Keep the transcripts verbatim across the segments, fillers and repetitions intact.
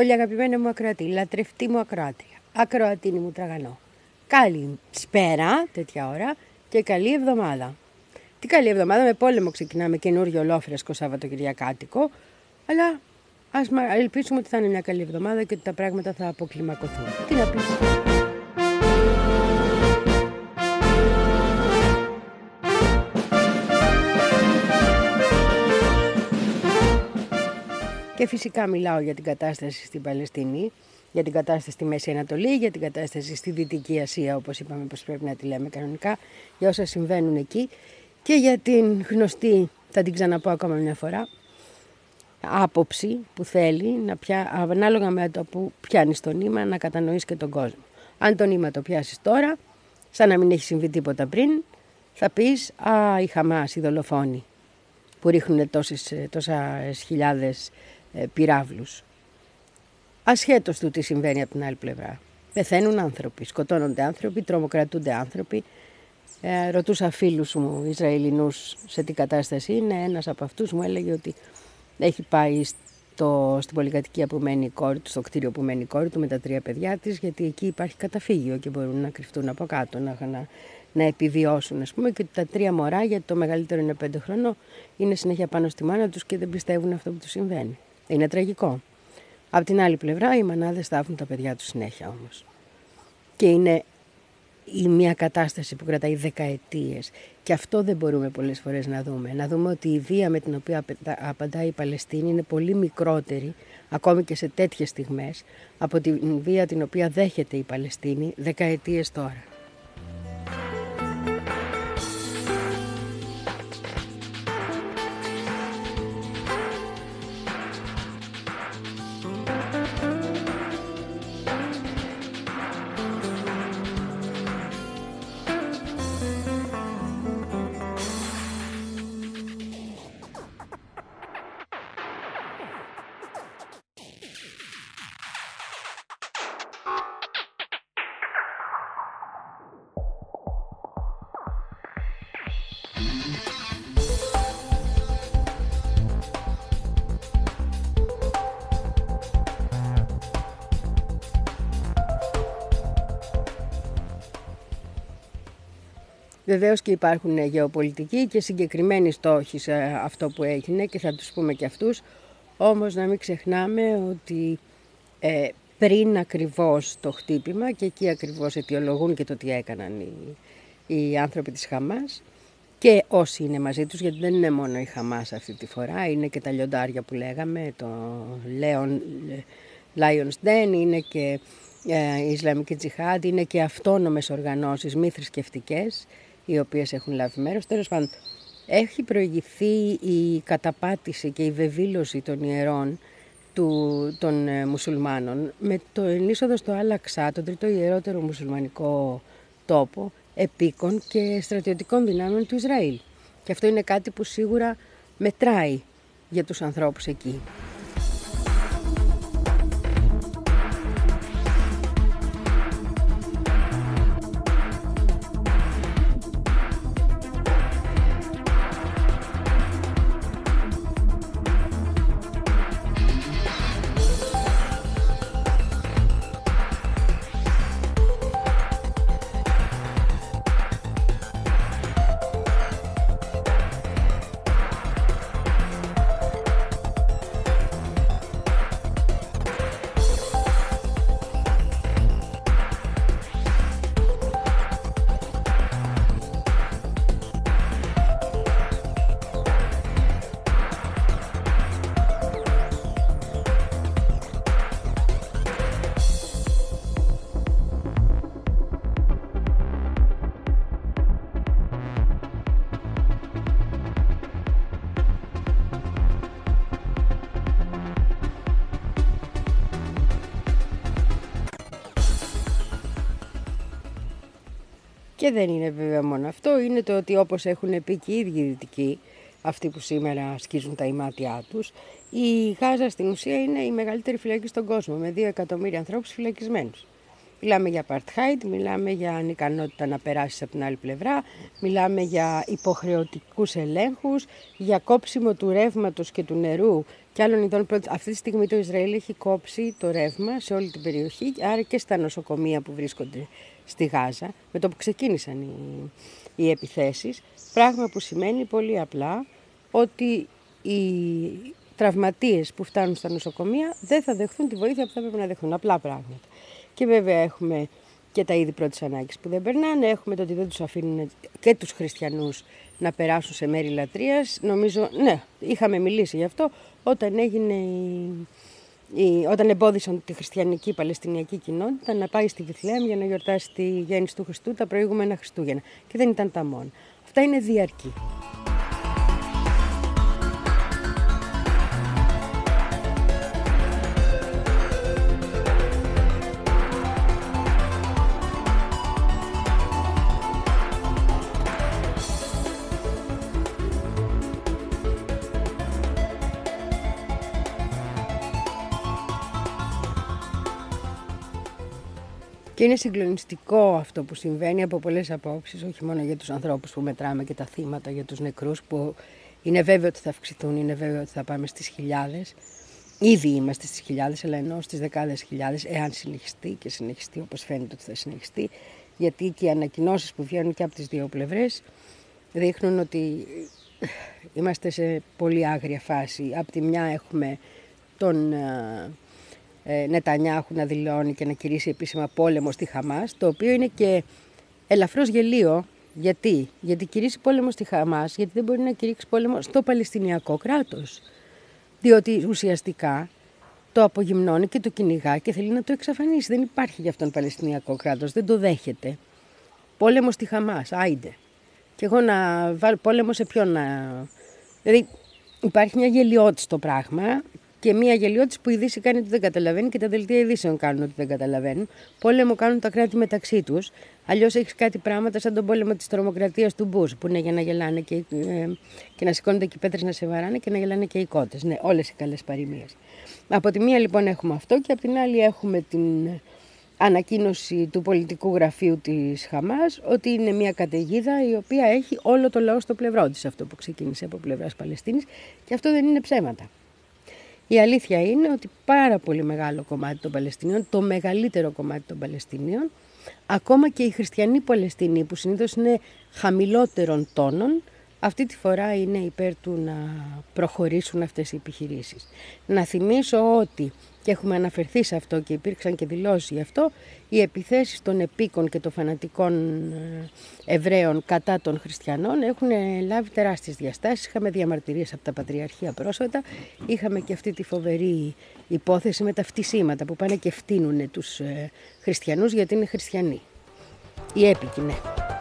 Πολύ αγαπημένη μου ακροατή, λατρευτή μου ακροάτρια, ακροατίνη μου τραγανό. Καλή σπέρα, τέτοια ώρα, και καλή εβδομάδα. Τι καλή εβδομάδα, με πόλεμο ξεκινάμε, καινούριο ολόφρεσκο Σαββατοκυριακάτικο, αλλά ας ελπίσουμε ότι θα είναι μια καλή εβδομάδα και ότι τα πράγματα θα αποκλιμακωθούν. Τι να πεις? Και φυσικά μιλάω για την κατάσταση στην Παλαιστίνη, για την κατάσταση στη Μέση Ανατολή, για την κατάσταση στη Δυτική Ασία, όπως είπαμε πως πρέπει να τη λέμε κανονικά, για όσα συμβαίνουν εκεί και για την γνωστή, θα την ξαναπώ ακόμα μια φορά, άποψη που θέλει, να πια, ανάλογα με το που πιάνεις το νήμα, να κατανοείς και τον κόσμο. Αν το νήμα το πιάσεις τώρα, σαν να μην έχει συμβεί τίποτα πριν, θα πεις «Α, η Χαμάς, οι δολοφόνοι που ρίχνουν τόσες, τόσες χιλιάδες ε, πυράβλους». Ασχέτως του τι συμβαίνει από την άλλη πλευρά. Πεθαίνουν άνθρωποι, σκοτώνονται άνθρωποι, τρομοκρατούνται άνθρωποι. Ε, ρωτούσα φίλους μου Ισραηλινούς σε τι κατάσταση είναι. Ένας από αυτούς μου έλεγε ότι έχει πάει στο, στην πολυκατοικία που μένει η κόρη του, στο κτίριο που μένει η κόρη του με τα τρία παιδιά της, γιατί εκεί υπάρχει καταφύγιο και μπορούν να κρυφτούν από κάτω, να, να, να επιβιώσουν, ας πούμε, και ότι τα τρία μωρά, γιατί το μεγαλύτερο είναι πέντε χρονών, είναι συνέχεια πάνω στη μάνα τους και δεν πιστεύουν αυτό που τους συμβαίνει. Είναι τραγικό. Απ' την άλλη πλευρά, οι μανάδες θαύουν τα παιδιά τους συνέχεια όμως. Και είναι η μια κατάσταση που κρατάει δεκαετίες. Και αυτό δεν μπορούμε πολλές φορές να δούμε. Να δούμε ότι η βία με την οποία απαντάει η Παλαιστίνη είναι πολύ μικρότερη, ακόμη και σε τέτοιες στιγμές, από τη βία την οποία δέχεται η Παλαιστίνη δεκαετίες τώρα. Βεβαίως και υπάρχουν γεωπολιτικοί και συγκεκριμένοι στόχοι σε αυτό που έγινε και θα τους πούμε και αυτούς. Όμως να μην ξεχνάμε ότι ε, πριν ακριβώς το χτύπημα, και εκεί ακριβώς αιτιολογούν και το τι έκαναν οι, οι άνθρωποι της Χαμάς και όσοι είναι μαζί τους, γιατί δεν είναι μόνο η Χαμάς αυτή τη φορά, είναι και τα λιοντάρια που λέγαμε, το Leon, Lions Den, είναι και ε, η Ισλαμική Τζιχάντ, είναι και αυτόνομες οργανώσεις μη θρησκευτικές, οι οποίες έχουν λάβει μέρος. Τέλος πάντων, έχει προηγηθεί η καταπάτηση και η βεβήλωση των ιερών του, των ε, μουσουλμάνων με το είσοδο στο Αλ-Αξά, τον τρίτο ιερότερο μουσουλμανικό τόπο, επίκων και στρατιωτικών δυνάμεων του Ισραήλ. Και αυτό είναι κάτι που σίγουρα μετράει για τους ανθρώπους εκεί. Και δεν είναι βέβαια μόνο αυτό, είναι το ότι όπως έχουν πει και οι ίδιοι δυτικοί, αυτοί που σήμερα σκίζουν τα ημάτια τους, η Γάζα στην ουσία είναι η μεγαλύτερη φυλακή στον κόσμο, με δύο εκατομμύρια ανθρώπους φυλακισμένους. Μιλάμε για apartheid, μιλάμε για ανικανότητα να περάσεις από την άλλη πλευρά, μιλάμε για υποχρεωτικούς ελέγχους, για κόψιμο του ρεύματος και του νερού και άλλων ειδών. Αυτή τη στιγμή το Ισραήλ έχει κόψει το ρεύμα σε όλη την περιοχή, άρα και στα νοσοκομεία που βρίσκονται στη Γάζα, με το που ξεκίνησαν οι, οι επιθέσεις, πράγμα που σημαίνει πολύ απλά ότι οι τραυματίες που φτάνουν στα νοσοκομεία δεν θα δεχθούν τη βοήθεια που θα πρέπει να δεχθούν. Απλά πράγματα. Και βέβαια έχουμε και τα είδη πρώτης ανάγκης που δεν περνάνε, έχουμε το ότι δεν τους αφήνουν και τους χριστιανούς να περάσουν σε μέρη λατρείας. Νομίζω, ναι, είχαμε μιλήσει γι' αυτό όταν έγινε η, η, όταν εμπόδισαν τη χριστιανική παλαιστινιακή κοινότητα να πάει στη Βιθλεέμ για να γιορτάσει τη γέννηση του Χριστού τα προηγούμενα Χριστούγεννα. Και δεν ήταν τα μόνα. Αυτά είναι διαρκή. Και είναι συγκλονιστικό αυτό που συμβαίνει από πολλές απόψεις, όχι μόνο για τους ανθρώπους που μετράμε και τα θύματα, για τους νεκρούς που είναι βέβαιο ότι θα αυξηθούν, είναι βέβαιο ότι θα πάμε στις χιλιάδες. Ήδη είμαστε στις χιλιάδες, αλλά εννοώ στις δεκάδες χιλιάδες, εάν συνεχιστεί και συνεχιστεί όπως φαίνεται ότι θα συνεχιστεί, γιατί και οι ανακοινώσεις που βγαίνουν και από τις δύο πλευρές δείχνουν ότι είμαστε σε πολύ άγρια φάση. Από τη μια έχουμε τον ε, Νετανιάχου να δηλώνει και να κηρύσει επίσημα πόλεμο στη Χαμάς, το οποίο είναι και ελαφρώς γελίο. Γιατί? Γιατί κηρύσει πόλεμο στη Χαμάς, γιατί δεν μπορεί να κηρύξει πόλεμο στο Παλαιστινιακό κράτος. Διότι ουσιαστικά το απογυμνώνει και το κυνηγά και θέλει να το εξαφανίσει. Δεν υπάρχει για αυτόν Παλαιστινιακό κράτος, δεν το δέχεται. Πόλεμο στη Χαμάς, άιντε. Και εγώ να βάλω πόλεμο σε ποιον να... Δηλαδή υπάρχει μια γελιότητα στο πράγμα και μια γελιότητα που η Δύση κάνει ότι δεν καταλαβαίνει και τα δελτία ειδήσεων κάνουν ότι δεν καταλαβαίνουν. Πόλεμο κάνουν τα κράτη μεταξύ τους. Αλλιώς έχεις κάτι πράγματα σαν τον πόλεμο της τρομοκρατίας του Μπούς, που είναι για να γελάνε και, ε, και να σηκώνονται και οι πέτρες να σε βαράνε και να γελάνε και οι κότες. Ναι, όλες οι καλές παροιμίες. Από τη μία λοιπόν έχουμε αυτό και από την άλλη έχουμε την ανακοίνωση του πολιτικού γραφείου της Χαμάς ότι είναι μια καταιγίδα η οποία έχει όλο το λαό στο πλευρό της, αυτό που ξεκίνησε από πλευράς Παλαιστίνης, και αυτό δεν είναι ψέματα. Η αλήθεια είναι ότι πάρα πολύ μεγάλο κομμάτι των Παλαιστινίων, το μεγαλύτερο κομμάτι των Παλαιστινίων, ακόμα και οι χριστιανοί Παλαιστινοί που συνήθως είναι χαμηλότερων τόνων, αυτή τη φορά είναι υπέρ του να προχωρήσουν αυτές οι επιχειρήσεις. Να θυμίσω ότι, και έχουμε αναφερθεί σε αυτό και υπήρξαν και δηλώσεις γι' αυτό, οι επιθέσεις των επίκων και των φανατικών Εβραίων κατά των χριστιανών έχουν λάβει τεράστιες διαστάσεις. Είχαμε διαμαρτυρίες από τα Πατριαρχία πρόσφατα, είχαμε και αυτή τη φοβερή υπόθεση με τα φτισήματα που πάνε και φτύνουν τους χριστιανούς γιατί είναι χριστιανοί. Οι έπικοι, ναι.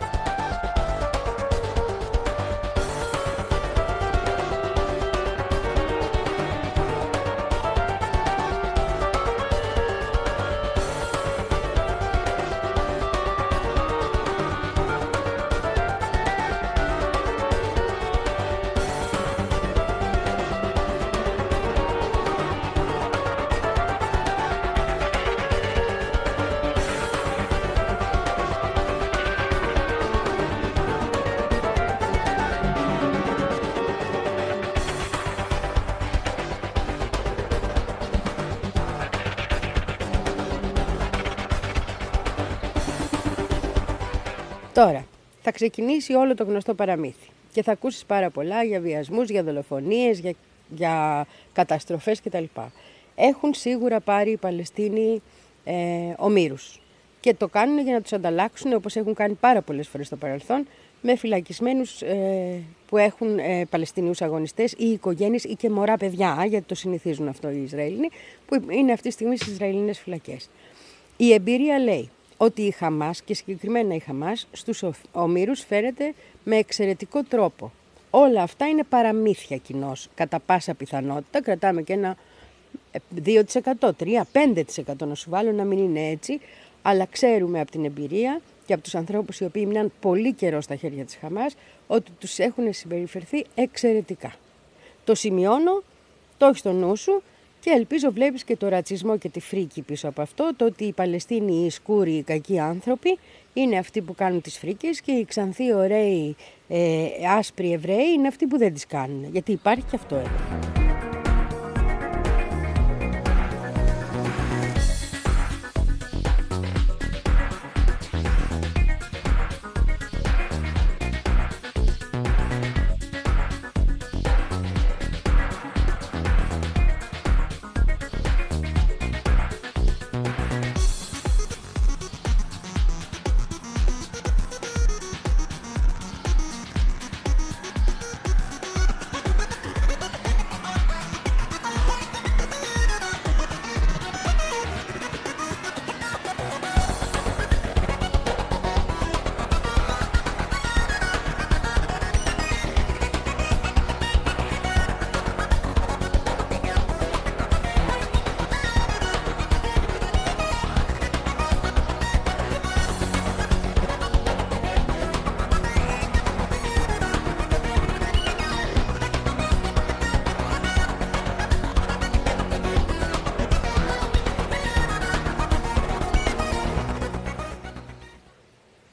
Τώρα, θα ξεκινήσει όλο το γνωστό παραμύθι και θα ακούσεις πάρα πολλά για βιασμούς, για δολοφονίες, για, για καταστροφές κτλ. Έχουν σίγουρα πάρει οι Παλαιστίνοι ε, ομήρους και το κάνουν για να τους ανταλλάξουν, όπως έχουν κάνει πάρα πολλές φορές στο παρελθόν, με φυλακισμένους ε, που έχουν ε, Παλαιστινίους αγωνιστές ή οικογένειες ή και μωρά παιδιά, γιατί το συνηθίζουν αυτό οι Ισραηλινοί, που είναι αυτή τη στιγμή στις Ισραηλινές φυλακές. Η εμπειρία λέει ότι η Χαμάς, και συγκεκριμένα η Χαμάς, στους ομήρους φέρεται με εξαιρετικό τρόπο. Όλα αυτά είναι παραμύθια κοινώς, κατά πάσα πιθανότητα. Κρατάμε και ένα δύο τοις εκατό, τρία με πέντε τοις εκατό να σου βάλω να μην είναι έτσι, αλλά ξέρουμε από την εμπειρία και από τους ανθρώπους οι οποίοι μείναν πολύ καιρό στα χέρια της Χαμάς, ότι τους έχουν συμπεριφερθεί εξαιρετικά. Το σημειώνω, το έχεις στο νου σου. Και ελπίζω βλέπεις και το ρατσισμό και τη φρίκη πίσω από αυτό, το ότι οι Παλαιστίνοι, οι σκούροι, οι κακοί άνθρωποι είναι αυτοί που κάνουν τις φρίκες και οι ξανθοί, ωραίοι, ε, άσπροι Εβραίοι είναι αυτοί που δεν τις κάνουν. Γιατί υπάρχει και αυτό εδώ.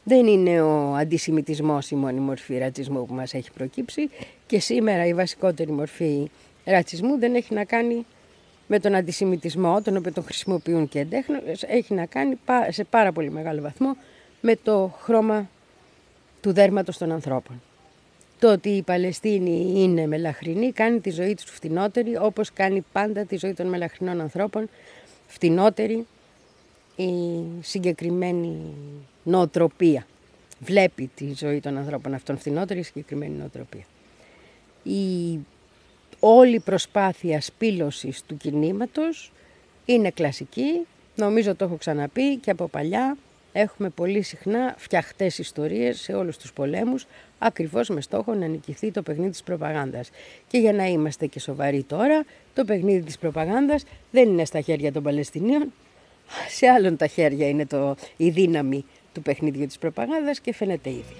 Δεν είναι ο αντισημιτισμός η μόνη μορφή ρατσισμού που μας έχει προκύψει και σήμερα η βασικότερη μορφή ρατσισμού δεν έχει να κάνει με τον αντισημιτισμό, τον οποίο τον χρησιμοποιούν και εντέχνες, έχει να κάνει σε πάρα πολύ μεγάλο βαθμό με το χρώμα του δέρματος των ανθρώπων. Το ότι οι Παλαιστίνοι είναι μελαχρινοί κάνει τη ζωή τους φτηνότερη, όπως κάνει πάντα τη ζωή των μελαχρινών ανθρώπων φτηνότερη η συγκεκριμένη νοοτροπία. Βλέπει τη ζωή των ανθρώπων αυτών φτηνότερη η συγκεκριμένη νοοτροπία. Η όλη προσπάθεια σπήλωσης του κινήματος είναι κλασική, νομίζω το έχω ξαναπεί και από παλιά. Έχουμε πολύ συχνά φτιαχτές ιστορίες σε όλους τους πολέμους, ακριβώς με στόχο να νικηθεί το παιχνίδι της προπαγάνδας. Και για να είμαστε και σοβαροί τώρα, το παιχνίδι της προπαγάνδας δεν είναι στα χέρια των Παλαιστινίων, σε άλλων τα χέρια είναι το, η δύναμη του παιχνίδιου της προπαγάνδας και φαίνεται ήδη.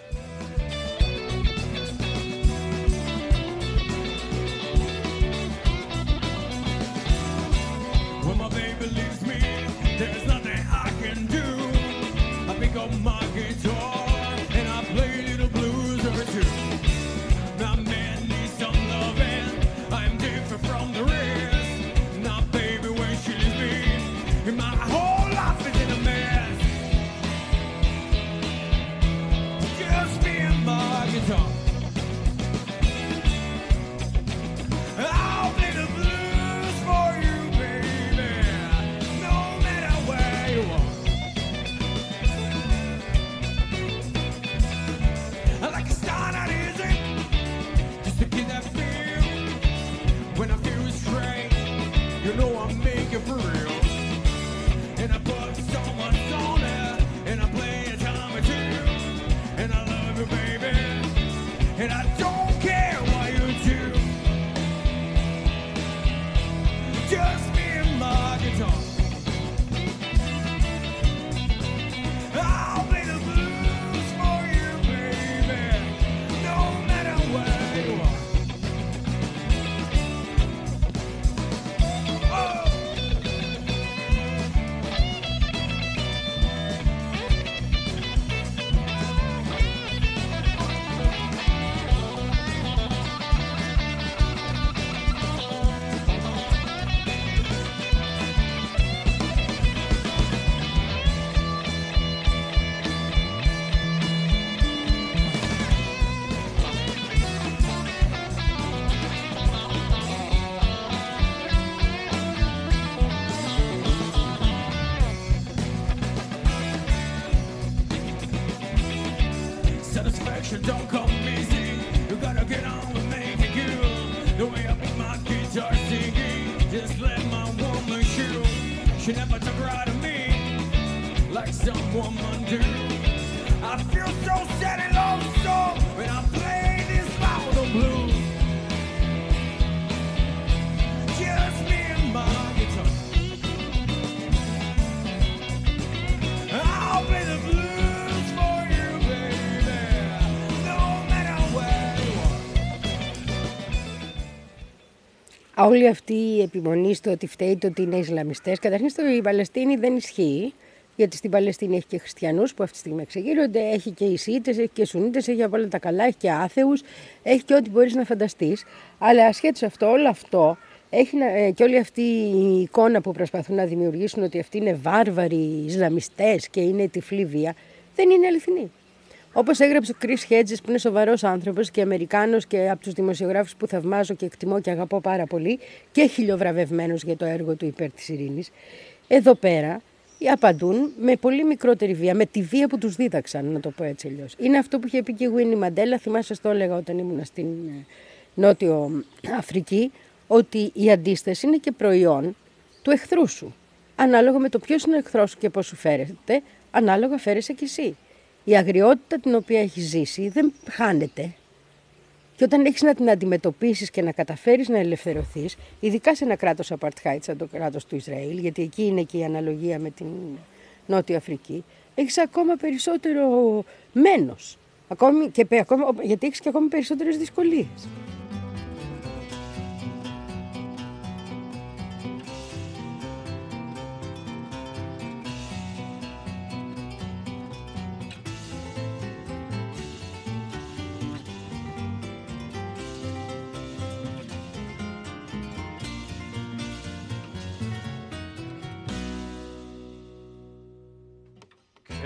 Don't come easy, you gotta get on and make it good. The way I beat my guitar singing, just let my woman shoot. She never took right to me, like some woman do. I feel so sad and lonesome when I play this loud blues. Just me and my guitar. I'll play the blues. Όλη αυτή η επιμονή στο ότι φταίει το ότι είναι Ισλαμιστές, καταρχήν στην Παλαιστίνη δεν ισχύει, γιατί στην Παλαιστίνη έχει και χριστιανούς που αυτή τη στιγμή εξεγείρονται, έχει και Ισίτες, έχει και Σουνίτες, έχει από όλα τα καλά, έχει και άθεους, έχει και ό,τι μπορείς να φανταστείς. Αλλά ασχέτως αυτό, όλο αυτό, έχει, και όλη αυτή η εικόνα που προσπαθούν να δημιουργήσουν ότι αυτοί είναι βάρβαροι Ισλαμιστές και είναι τυφλή βία, δεν είναι αληθινή. Όπως έγραψε ο Chris Hedges, που είναι σοβαρός άνθρωπος και Αμερικάνος και από τους δημοσιογράφους που θαυμάζω και εκτιμώ και αγαπώ πάρα πολύ και χιλιοβραβευμένος για το έργο του υπέρ της ειρήνης, εδώ πέρα απαντούν με πολύ μικρότερη βία, με τη βία που τους δίδαξαν, να το πω έτσι αλλιώς. Είναι αυτό που είχε πει και η Winnie Mandela, θυμάσαι το έλεγα όταν ήμουν στην Νότιο Αφρική, ότι η αντίσταση είναι και προϊόν του εχθρού σου. Ανάλογα με το ποιος είναι ο εχθρός σου και πώς σου φέρεται, ανάλογα φέρεσαι κι εσύ. Η αγριότητα την οποία έχεις ζήσει δεν χάνεται. Και όταν έχεις να την αντιμετωπίσεις και να καταφέρεις να ελευθερωθείς, ειδικά σε ένα κράτος apartheid σαν το κράτος του Ισραήλ, γιατί εκεί είναι και η αναλογία με την Νότια Αφρική, έχεις ακόμα περισσότερο μένος. Ακόμη, και, ακόμα, γιατί έχεις και ακόμη περισσότερες δυσκολίες.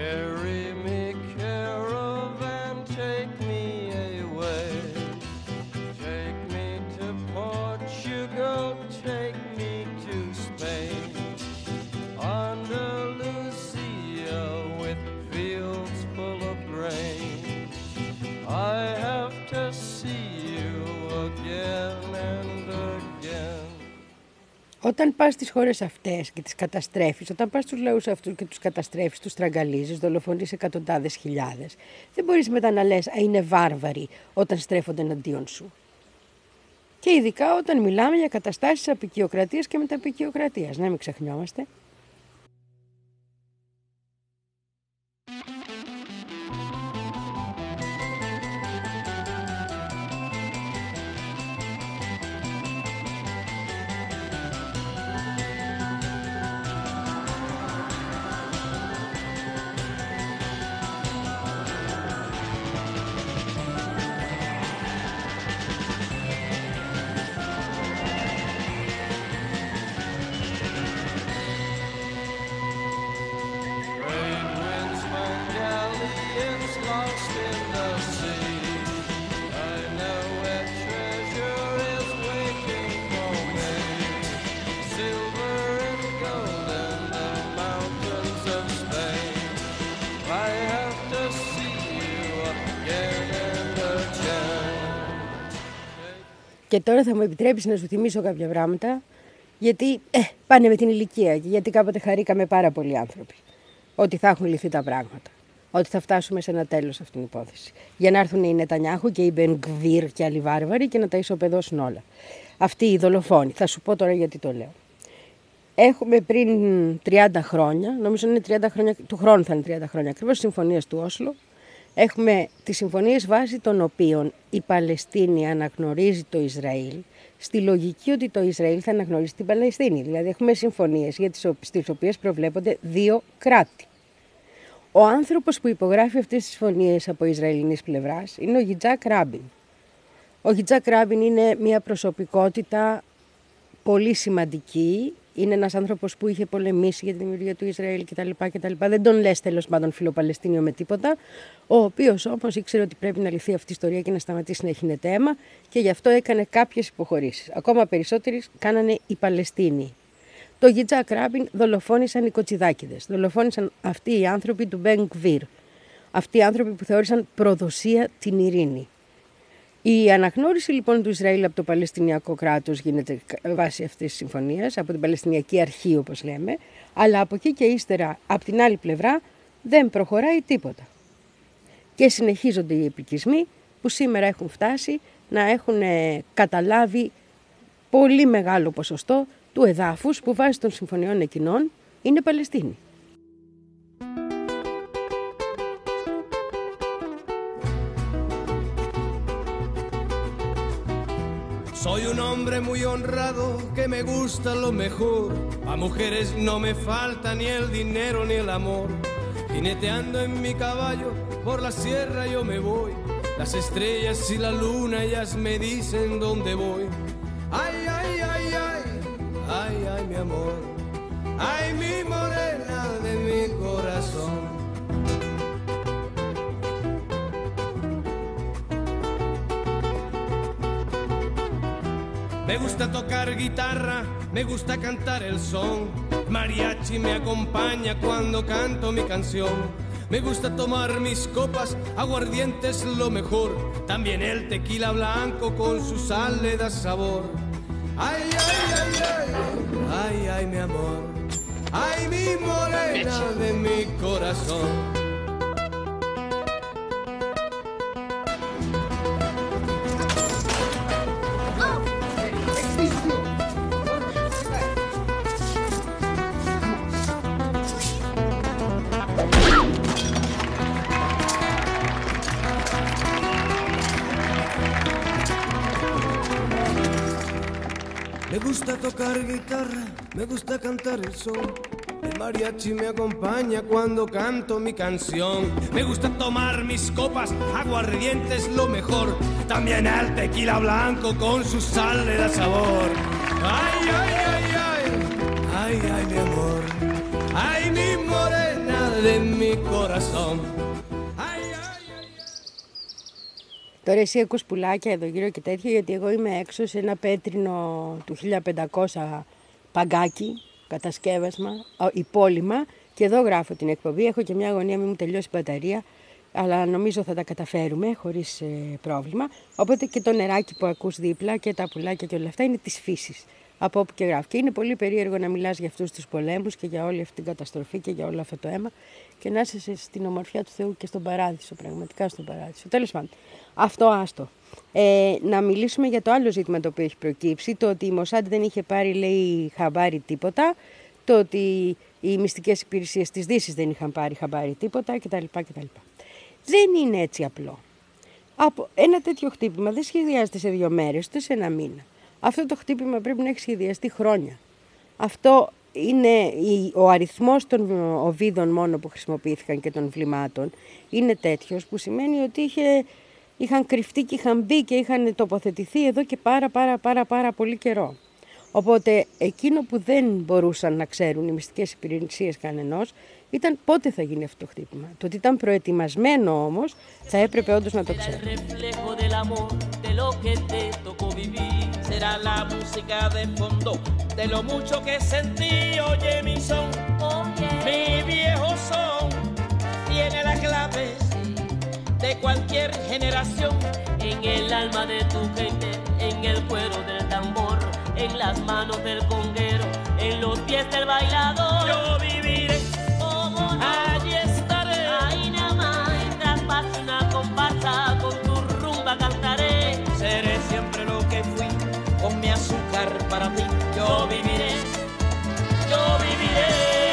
Carry me, caravan, take me away. Take me to Portugal, take me to Spain. Andalusia with fields full of grain. I have to see you again and again. Όταν πας στις χώρες αυτές και τις καταστρέφεις, όταν πας στους λαούς αυτούς και τους καταστρέφεις, τους στραγγαλίζεις, δολοφονείς εκατοντάδες χιλιάδες, δεν μπορείς μετά να λες «Α, είναι βάρβαροι» όταν στρέφονται εναντίον σου. Και ειδικά όταν μιλάμε για καταστάσεις αποικιοκρατίας και μεταποικιοκρατίας, να μην ξεχνιόμαστε. Και τώρα θα μου επιτρέψεις να σου θυμίσω κάποια πράγματα, γιατί ε, πάνε με την ηλικία και γιατί κάποτε χαρήκαμε πάρα πολλοί άνθρωποι. Ότι θα έχουν λυθεί τα πράγματα. Ότι θα φτάσουμε σε ένα τέλος αυτήν την υπόθεση. Για να έρθουν οι Νετανιάχου και οι Μπενγκβίρ και άλλοι βάρβαροι και να τα ισοπεδώσουν όλα. Αυτοί οι δολοφόνοι. Θα σου πω τώρα γιατί το λέω. Έχουμε πριν τριάντα χρόνια, νομίζω είναι τριάντα χρόνια, του χρόνου θα είναι τριάντα χρόνια ακριβώς, συμφωνίες του Όσλο. Έχουμε τις συμφωνίες βάσει των οποίων η Παλαιστίνη αναγνωρίζει το Ισραήλ στη λογική ότι το Ισραήλ θα αναγνωρίσει την Παλαιστίνη. Δηλαδή έχουμε συμφωνίες για τις οποίες προβλέπονται δύο κράτη. Ο άνθρωπος που υπογράφει αυτές τις συμφωνίες από Ισραηλινής πλευράς είναι ο Γιτζάκ Ράμπιν. Ο Γιτζάκ Ράμπιν είναι μια προσωπικότητα πολύ σημαντική. Είναι ένας άνθρωπος που είχε πολεμήσει για τη δημιουργία του Ισραήλ κτλ. κτλ. Δεν τον λες τέλος πάντων φιλοπαλαιστίνιο με τίποτα. Ο οποίος όμως ήξερε ότι πρέπει να λυθεί αυτή η ιστορία και να σταματήσει να γίνεται αίμα και γι' αυτό έκανε κάποιες υποχωρήσεις. Ακόμα περισσότερες κάνανε οι Παλαιστίνοι. Το Γιτζάκ Ράμπιν δολοφόνησαν οι κοτσιδάκηδες. Δολοφόνησαν αυτοί οι άνθρωποι του Μπεν Γκβίρ. Αυτοί οι άνθρωποι που θεώρησαν προδοσία την ειρήνη. Η αναγνώριση λοιπόν του Ισραήλ από το Παλαιστινιακό κράτος γίνεται βάσει αυτής της συμφωνίας, από την Παλαιστινιακή Αρχή όπως λέμε, αλλά από εκεί και ύστερα, από την άλλη πλευρά, δεν προχωράει τίποτα. Και συνεχίζονται οι επικισμοί που σήμερα έχουν φτάσει να έχουν καταλάβει πολύ μεγάλο ποσοστό του εδάφους που βάσει των συμφωνιών εκείνων είναι Παλαιστίνη. Soy un hombre muy honrado que me gusta lo mejor. A mujeres no me falta ni el dinero ni el amor. Jineteando en mi caballo por la sierra yo me voy. Las estrellas y la luna ellas me dicen dónde voy. Ay, ay, ay, ay, ay, ay, mi amor. Ay, mi morena de mi corazón. Me gusta tocar guitarra, me gusta cantar el son. Mariachi me acompaña cuando canto mi canción. Me gusta tomar mis copas, aguardiente es lo mejor. También el tequila blanco con su sal le da sabor. Ay, ay, ay, ay, ay, ay, mi amor. Ay, mi morena de mi corazón. Me gusta tocar guitarra, me gusta cantar el son. El mariachi me acompaña cuando canto mi canción. Me gusta tomar mis copas, aguardiente es lo mejor. También el tequila blanco con su sal le da sabor. Ay, ay, ay, ay, ay, ay, mi amor. Ay, mi morena de de mi corazón. Ay, ay, ay. Τώρα εσύ ακούς πουλάκια εδώ γύρω και τέτοια, γιατί εγώ είμαι έξω σε ένα πέτρινο του χίλια πεντακόσια παγκάκι, κατασκεύασμα, υπόλοιμα, και εδώ γράφω την εκπομπή. Έχω και μια αγωνία μην μου τελειώσει η μπαταρία, αλλά νομίζω θα τα καταφέρουμε χωρίς ε, πρόβλημα. Οπότε και το νεράκι που ακούς δίπλα και τα πουλάκια και όλα αυτά είναι της φύσης, από όπου και γράφω. Και είναι πολύ περίεργο να μιλάς για αυτούς τους πολέμους και για όλη αυτή την καταστροφή και για όλο αυτό το αίμα και να είσαι στην ομορφιά του Θεού και στον παράδεισο, πραγματικά στον παράδεισο. Τέλος πάντων, αυτό άστο. Ε, να μιλήσουμε για το άλλο ζήτημα το οποίο έχει προκύψει, το ότι η Μοσάντ δεν είχε πάρει, λέει, χαμπάρι τίποτα, το ότι οι μυστικές υπηρεσίες της Δύσης δεν είχαν πάρει χαμπάρι τίποτα κτλ. κτλ. Δεν είναι έτσι απλό. Από ένα τέτοιο χτύπημα δεν σχεδιάζεται σε δύο μέρες, ούτε σε ένα μήνα. Αυτό το χτύπημα πρέπει να έχει σχεδιαστεί χρόνια. Αυτό είναι ο αριθμός των οβίδων μόνο που χρησιμοποιήθηκαν και των βλημάτων είναι τέτοιος που σημαίνει ότι είχε, είχαν κρυφτεί και είχαν μπει και είχαν τοποθετηθεί εδώ και πάρα πάρα πάρα πάρα πολύ καιρό. Οπότε εκείνο που δεν μπορούσαν να ξέρουν οι μυστικές υπηρεσίες κανενός ήταν πότε θα γίνει αυτό το χτύπημα. Το ότι ήταν προετοιμασμένο όμως θα έπρεπε όντως να το ξέρουν. De cualquier generación, en el alma de tu gente, en el cuero del tambor, en las manos del conguero, en los pies del bailador. Yo viviré, oh, no, allí estaré, ahí nada más, mientras pase una comparsa, con tu rumba cantaré. Seré siempre lo que fui, con mi azúcar para ti. Yo viviré, yo viviré.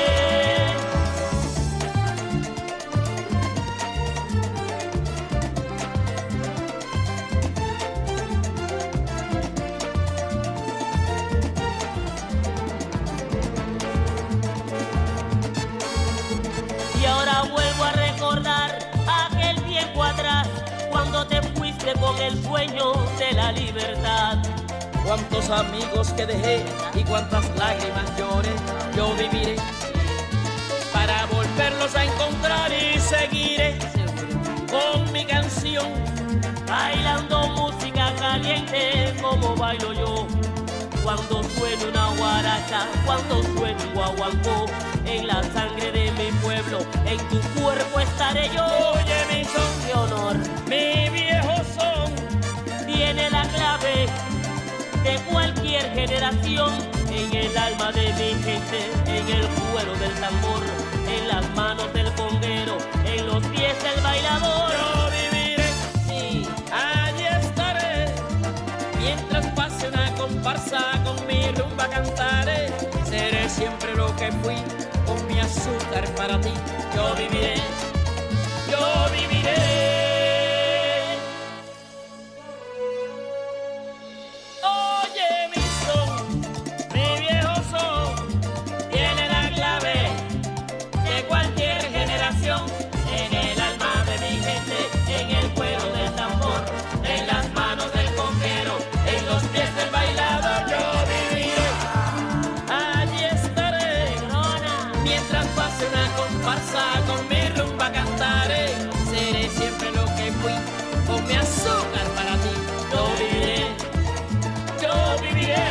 Cuando te fuiste con el sueño de la libertad. Cuántos amigos que dejé y cuántas lágrimas lloré. Yo viviré para volverlos a encontrar y seguiré con mi canción, bailando música caliente como bailo yo. Cuando suene una guaracha, cuando suene un guaguancó, en la sangre de mi pueblo, en tu cuerpo estaré yo. Oye mi son de honor, mi viejo son, tiene la clave de cualquier generación, en el alma de mi gente, en el cuero del tambor, en las manos del conguero, en los pies del bailador. Yo viviré, sí, allí estaré, mientras pase una comparsa, con mi rumba cantaré. Seré siempre lo que fui, con mi azúcar para ti. Yo viviré, yo viviré. Oye mi son, mi viejo son, tiene la clave de cualquier generación, en el alma de mi gente, en el cuero del tambor, en las manos del conguero, en los pies del bailador. Yo viviré, allí estaré, mientras pase una comparsa, con mi rumba cantaré. Seré siempre lo que fui, con mi azúcar para ti. Yo viviré, yo viviré.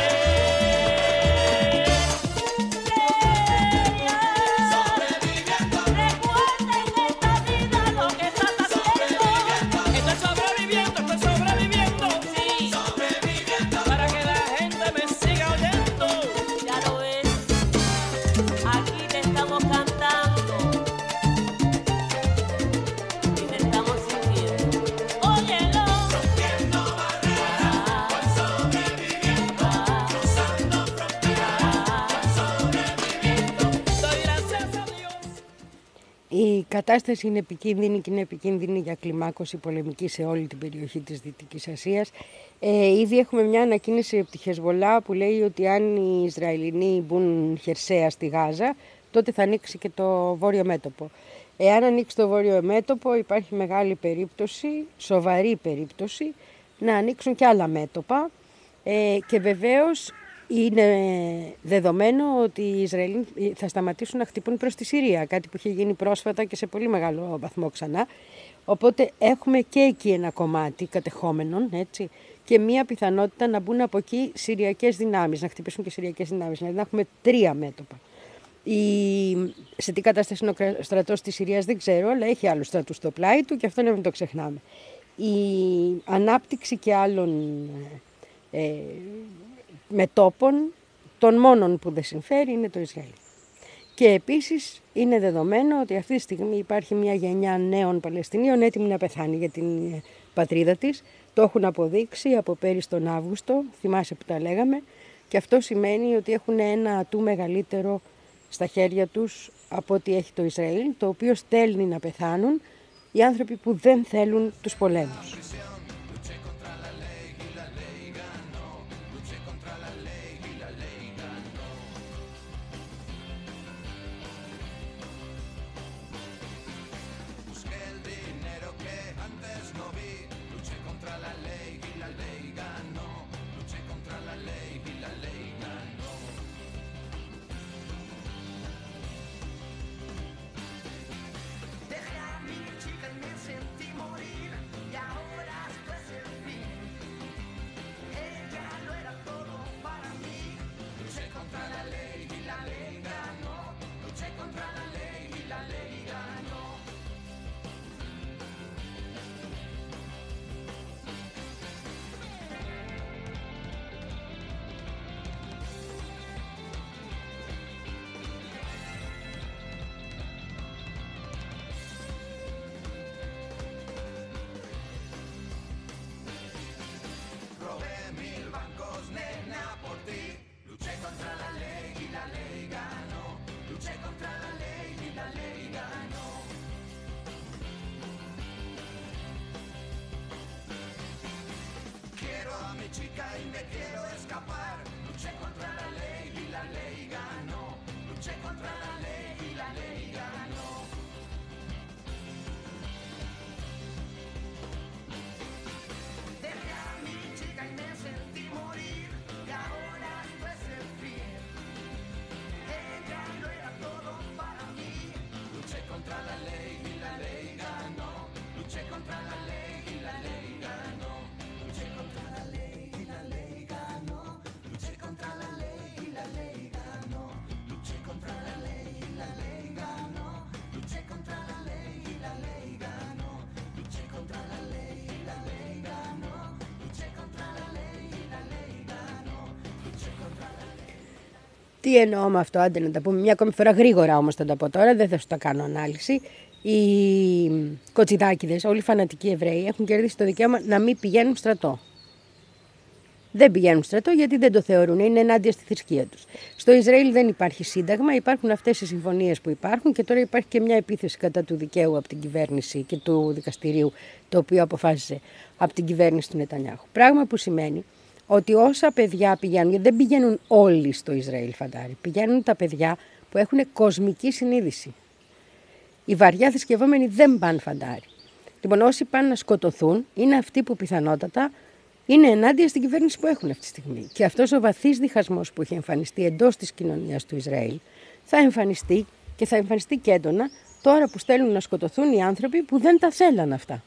Sobreviviendo. Recuerden esta vida lo que estás haciendo. Estoy sobreviviendo, estoy sobreviviendo. Sí, sobreviviendo. Para que la gente me siga oyendo. Ya lo ves, aquí te estamos cantando y te estamos sintiendo. Óyelo. Rompiendo barreras, voy sobreviviendo. Cruzando fronteras, sobreviviendo. Doy gracias a Dios. Η κατάσταση είναι επικίνδυνη και είναι επικίνδυνη για κλιμάκωση πολεμική σε όλη την περιοχή της Δυτικής Ασίας. Ε, ήδη έχουμε μια ανακοίνωση από τη Χεσβολά που λέει ότι αν οι Ισραηλινοί μπουν χερσαία στη Γάζα, τότε θα ανοίξει και το βόρειο μέτωπο. Εάν ανοίξει το βόρειο μέτωπο υπάρχει μεγάλη περίπτωση, σοβαρή περίπτωση, να ανοίξουν και άλλα μέτωπα. Ε, και βεβαίως είναι δεδομένο ότι οι Ισραηλοί θα σταματήσουν να χτυπούν προς τη Συρία, κάτι που είχε γίνει πρόσφατα και σε πολύ μεγάλο βαθμό ξανά. Οπότε έχουμε και εκεί ένα κομμάτι κατεχόμενων, έτσι, και μία πιθανότητα να μπουν από εκεί συριακές δυνάμεις, να χτυπήσουν και συριακές δυνάμεις, δηλαδή να έχουμε τρία μέτωπα. Η... Σε τι κατάσταση είναι ο στρατός της Συρίας δεν ξέρω, αλλά έχει άλλους στρατούς στο πλάι του και αυτό να μην το ξεχνάμε. Η ανάπτυξη και άλλων ε, μετώπων, των μόνων που δεν συμφέρει είναι το Ισραήλ. Και επίσης είναι δεδομένο ότι αυτή τη στιγμή υπάρχει μια γενιά νέων Παλαιστινίων έτοιμη να πεθάνει για την πατρίδα της. Το έχουν αποδείξει από πέρυσι τον Αύγουστο, θυμάσαι που τα λέγαμε, και αυτό σημαίνει ότι έχουν ένα ατού μεγαλύτερο στα χέρια τους από ό,τι έχει το Ισραήλ, το οποίο στέλνει να πεθάνουν οι άνθρωποι που δεν θέλουν τους πολέμους. Τι εννοώ με αυτό, άντε να τα πούμε μια ακόμη φορά γρήγορα όμως θα τα πω τώρα, δεν θα σου τα κάνω ανάλυση. Οι κοτσιδάκηδες, όλοι οι φανατικοί Εβραίοι έχουν κερδίσει το δικαίωμα να μην πηγαίνουν στρατό. Δεν πηγαίνουν στρατό γιατί δεν το θεωρούν, είναι ενάντια στη θρησκεία τους. Στο Ισραήλ δεν υπάρχει σύνταγμα, υπάρχουν αυτές οι συμφωνίες που υπάρχουν και τώρα υπάρχει και μια επίθεση κατά του δικαίου από την κυβέρνηση και του δικαστηρίου, το οποίο αποφάσισε από την κυβέρνηση του Νετανιάχου. Πράγμα που σημαίνει ότι όσα παιδιά πηγαίνουν, γιατί δεν πηγαίνουν όλοι στο Ισραήλ, φαντάρι, πηγαίνουν τα παιδιά που έχουν κοσμική συνείδηση. Οι βαριά θρησκευόμενοι δεν πάνε, φαντάρι. Λοιπόν, όσοι πάνε να σκοτωθούν είναι αυτοί που πιθανότατα είναι ενάντια στην κυβέρνηση που έχουν αυτή τη στιγμή. Και αυτός ο βαθύς διχασμός που έχει εμφανιστεί εντός της κοινωνίας του Ισραήλ θα εμφανιστεί και θα εμφανιστεί και έντονα τώρα που στέλνουν να σκοτωθούν οι άνθρωποι που δεν τα θέλαν αυτά.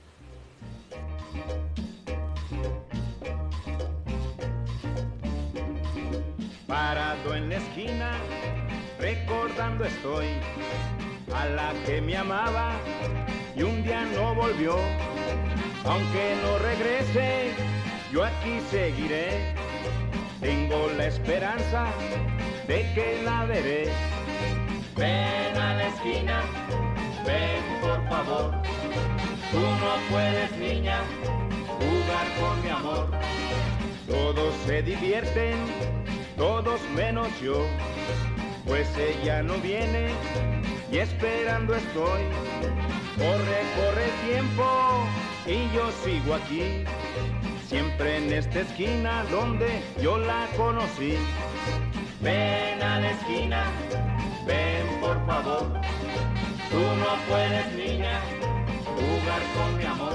Parado en la esquina, recordando estoy a la que me amaba y un día no volvió. Aunque no regrese, yo aquí seguiré. Tengo la esperanza de que la veré. Ven a la esquina, ven por favor. Tú no puedes, niña, jugar con mi amor. Todos se divierten, todos menos yo, pues ella no viene y esperando estoy. Corre, corre el tiempo y yo sigo aquí, siempre en esta esquina donde yo la conocí. Ven a la esquina, ven por favor. Tú no puedes, niña, jugar con mi amor.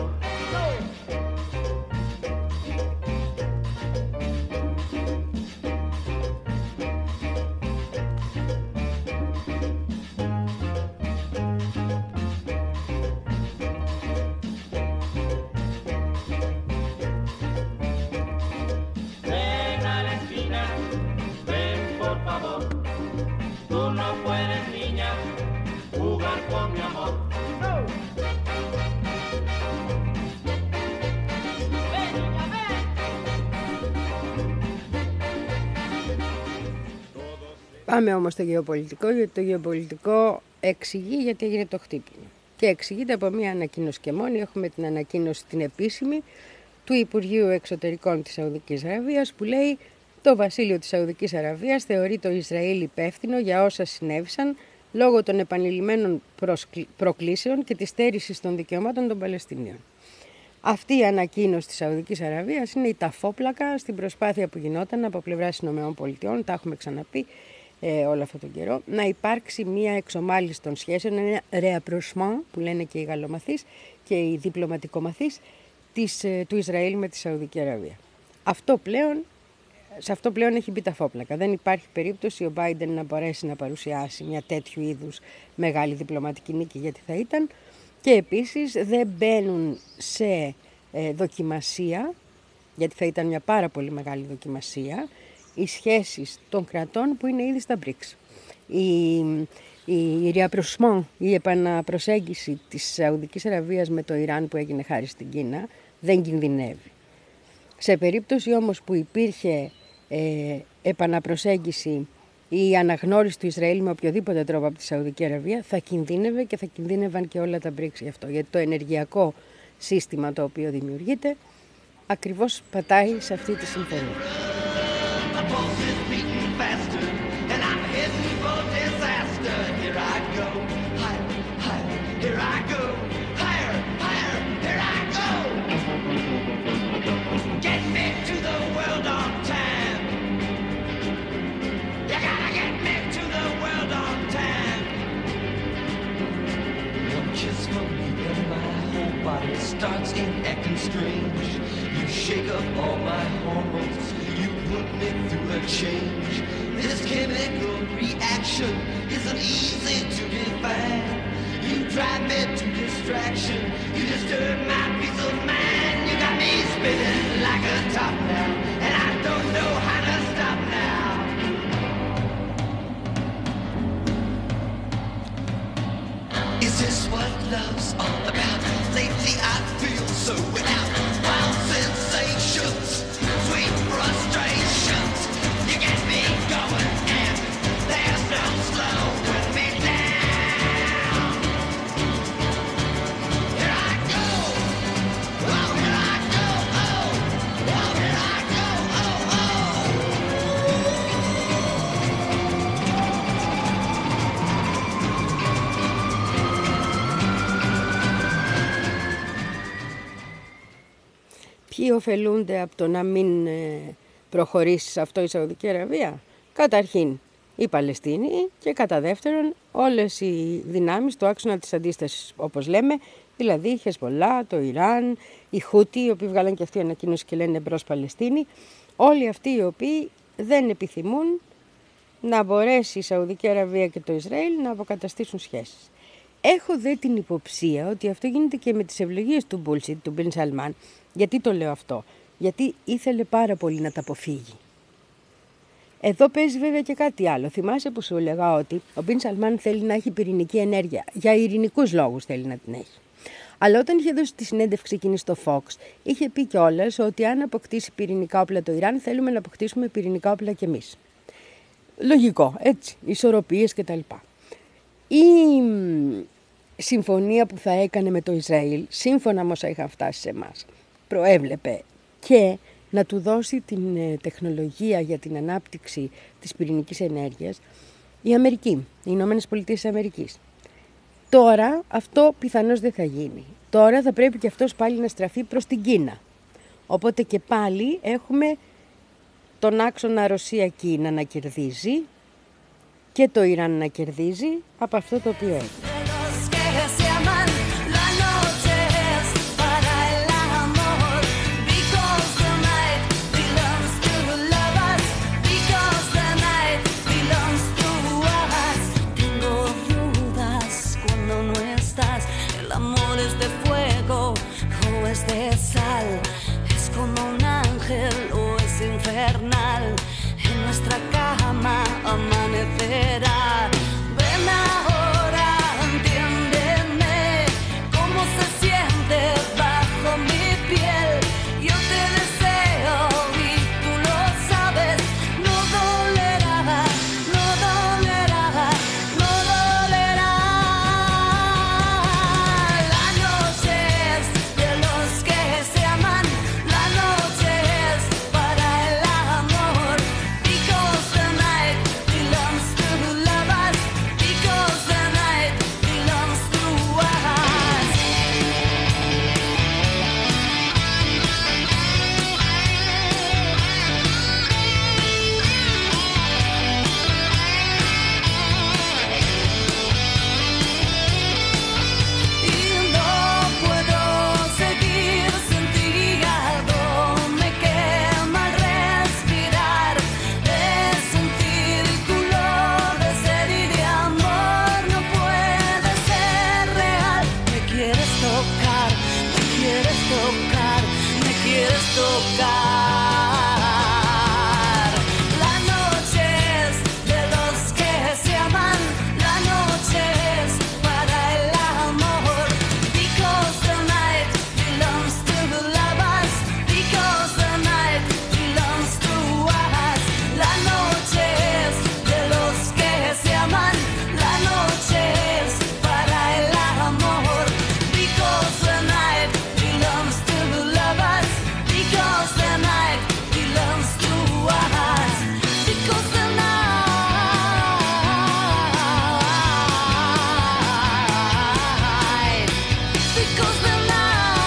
Πάμε όμως στο γεωπολιτικό, γιατί το γεωπολιτικό εξηγεί γιατί έγινε το χτύπημα. Και εξηγείται από μια ανακοίνωση και μόνη. Έχουμε την ανακοίνωση την επίσημη του Υπουργείου Εξωτερικών της Σαουδικής Αραβίας που λέει το βασίλειο της Σαουδικής Αραβίας θεωρεί το Ισραήλ υπεύθυνο για όσα συνέβησαν λόγω των επανειλημμένων προκλήσεων και της στέρησης των δικαιωμάτων των Παλαιστινίων. Αυτή η ανακοίνωση της Σαουδικής Αραβίας είναι η ταφόπλακα στην προσπάθεια που γινόταν από πλευράς των ΗΠΑ, τα έχουμε ξαναπεί ε, όλο αυτόν τον καιρό, να υπάρξει μια εξομάλυνση των σχέσεων, ένα réapprochement που λένε και οι γαλλομαθείς και οι διπλωματικομαθείς της, ε, του Ισραήλ με τη Σαουδική Αραβία. Αυτό πλέον, σε αυτό πλέον έχει μπει ταφόπλακα. Δεν υπάρχει περίπτωση ο Biden να μπορέσει να παρουσιάσει μια τέτοιου είδους μεγάλη διπλωματική νίκη, γιατί θα ήταν. Και επίσης δεν μπαίνουν σε ε, δοκιμασία, γιατί θα ήταν μια πάρα πολύ μεγάλη δοκιμασία, οι σχέσεις των κρατών που είναι ήδη στα μπρικς. Η, η, η réapprochement, η επαναπροσέγγιση της Σαουδικής Αραβίας με το Ιράν που έγινε χάρη στην Κίνα δεν κινδυνεύει. Σε περίπτωση όμως που υπήρχε ε, επαναπροσέγγιση ή η αναγνώριση του Ισραήλ με οποιοδήποτε τρόπο από τη Σαουδική Αραβία θα κινδύνευε και θα κινδύνευαν και όλα τα μπρικς γι' αυτό. Γιατί το ενεργειακό σύστημα το οποίο δημιουργείται ακριβώς πατάει σε αυτή τη συμφωνία. Starts in acting strange. You shake up all my hormones. You put me through a change. This chemical reaction isn't easy to define. You drive me to distraction. You disturb my peace of mind. You got me spinning like a top now, and I don't know how to stop now. Is this what love's all about? Lately I feel so without wild sensations, sweet frustrations. You get me going and there's no slowing me down. Here I go, oh here I go, oh, oh here I go, oh, oh. Ποιοι ωφελούνται από το να μην προχωρήσει σε αυτό η Σαουδική Αραβία? Καταρχήν η Παλαιστίνη και κατά δεύτερον όλες οι δυνάμεις του άξονα της αντίστασης, όπως λέμε, δηλαδή η Χεσμολά, το Ιράν, οι Χούτι, οι οποίοι βγάλαν και αυτοί ανακοίνωση και λένε μπρος Παλαιστίνη, όλοι αυτοί οι οποίοι δεν επιθυμούν να μπορέσει η Σαουδική Αραβία και το Ισραήλ να αποκαταστήσουν σχέσεις. Έχω δε την υποψία ότι αυτό γίνεται και με τις ευλογίες του bullshit, του Μπιν Σαλμάν. Γιατί το λέω αυτό? Γιατί ήθελε πάρα πολύ να τα αποφύγει. Εδώ παίζει βέβαια και κάτι άλλο. Θυμάσαι που σου έλεγα ότι ο Μπιν Σαλμάν θέλει να έχει πυρηνική ενέργεια. Για ειρηνικούς λόγους θέλει να την έχει. Αλλά όταν είχε δώσει τη συνέντευξη εκείνη στο Fox, είχε πει κιόλας ότι αν αποκτήσει πυρηνικά όπλα το Ιράν, θέλουμε να αποκτήσουμε πυρηνικά όπλα κι εμείς. Λογικό, έτσι, ισορροπίες κτλ. Η συμφωνία που θα έκανε με το Ισραήλ, σύμφωνα με όσα είχαν φτάσει σε εμάς, προέβλεπε και να του δώσει την τεχνολογία για την ανάπτυξη της πυρηνικής ενέργειας η Αμερική, οι Ηνωμένες Πολιτείες της Αμερικής. Τώρα αυτό πιθανώς δεν θα γίνει. Τώρα θα πρέπει και αυτός πάλι να στραφεί προς την Κίνα. Οπότε και πάλι έχουμε τον άξονα Ρωσία-Κίνα να κερδίζει και το Ιράν να κερδίζει από αυτό το οποίο έχει. En nuestra cama amanecerá. Ven ahora, puedes tocar. La noche es de los que se aman, la noche es para el amor. Because the night belongs to the lovers, because the night belongs to us. La noche es de los que se aman, la noche es para el amor. Because the night belongs to the lovers, because the night belongs to us. Because the night, because the night.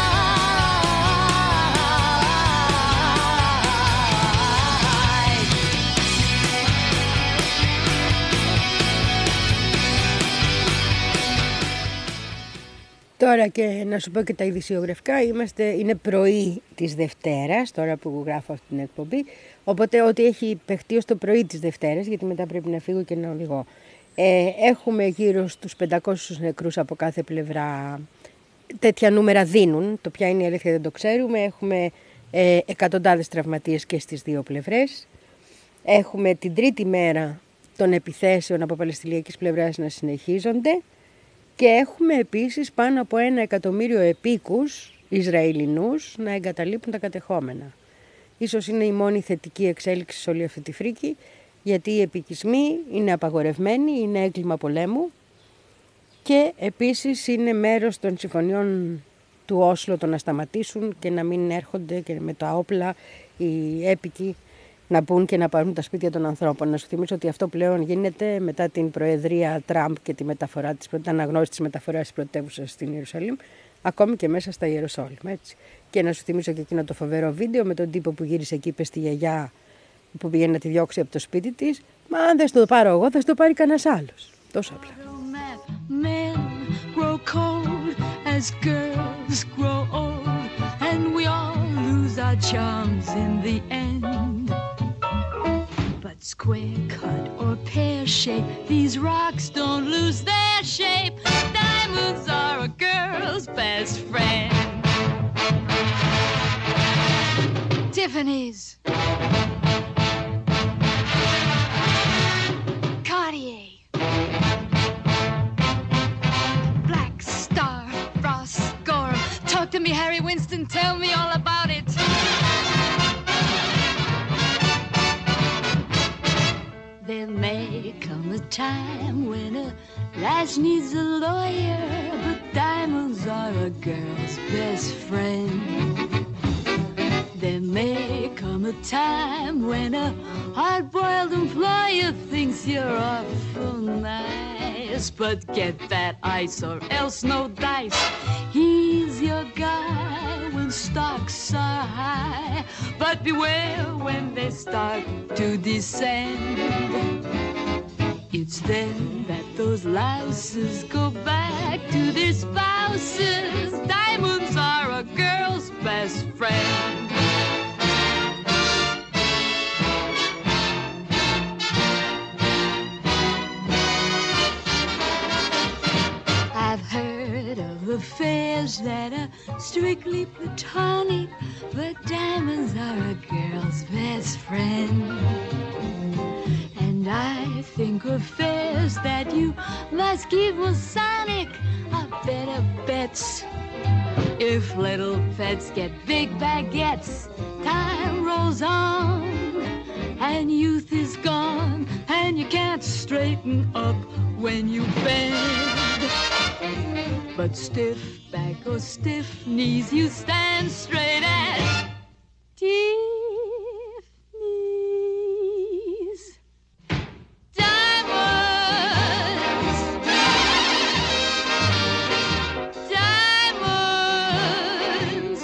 Τώρα και να σου πω και τα ειδησιογραφικά, είμαστε, είναι πρωί της Δευτέρας, τώρα που γράφω αυτή την εκπομπή, οπότε ό,τι έχει παιχτεί ως το πρωί της Δευτέρας, γιατί μετά πρέπει να φύγω και να οδηγώ. Ε, έχουμε γύρω στους πεντακόσιους νεκρούς από κάθε πλευρά, τέτοια νούμερα δίνουν, το ποια είναι η αλήθεια δεν το ξέρουμε, έχουμε ε, εκατοντάδες τραυματίες και στις δύο πλευρές. Έχουμε την τρίτη μέρα των επιθέσεων από παλαιστινιακής πλευράς να συνεχίζονται. Και έχουμε επίσης πάνω από ένα εκατομμύριο επίκους Ισραηλινούς να εγκαταλείπουν τα κατεχόμενα. Ίσως είναι η μόνη θετική εξέλιξη σε όλη αυτή τη φρίκη, γιατί οι επικισμοί είναι απαγορευμένοι, είναι έγκλημα πολέμου και επίσης είναι μέρος των συμφωνιών του Όσλο το να σταματήσουν και να μην έρχονται και με τα όπλα οι έπικοι να μπουν και να πάρουν τα σπίτια των ανθρώπων. Να σου θυμίσω ότι αυτό πλέον γίνεται μετά την προεδρία Τραμπ και τη μεταφορά της, την αναγνώριση της μεταφοράς της πρωτεύουσας στην Ιερουσαλήμ, ακόμη και μέσα στα Ιεροσόλυμα. Έτσι. Και να σου θυμίσω και εκείνο το φοβερό βίντεο με τον τύπο που γύρισε εκεί, είπε στη γιαγιά που πήγε να τη διώξει από το σπίτι της, μα αν δεν στο πάρω εγώ, θα στο πάρει κανένας άλλος. Τόσο απλά. Square cut or pear shape, these rocks don't lose their shape. Diamonds are a girl's best friend. Tiffany's, Cartier, Black Star, Ross Gorham. Talk to me, Harry Winston, tell me all about it. There may come a time when a lass needs a lawyer, but diamonds are a girl's best friend. There may come a time when a hard-boiled employer thinks you're awful nice, but get that ice or else no dice. He's your guy when stocks are high, but beware when they start to descend. It's then that those louses go back to their spouses. Diamonds are a girl's best friend. I've heard of affairs that are strictly platonic, but diamonds are a girl's best friend. And I think affairs that you must keep Masonic are better bets. If little pets get big baguettes, time rolls on, and youth is gone, and you can't straighten up when you bend. But stiff back or stiff knees, you stand straight as Tiffany's. Diamonds, diamonds.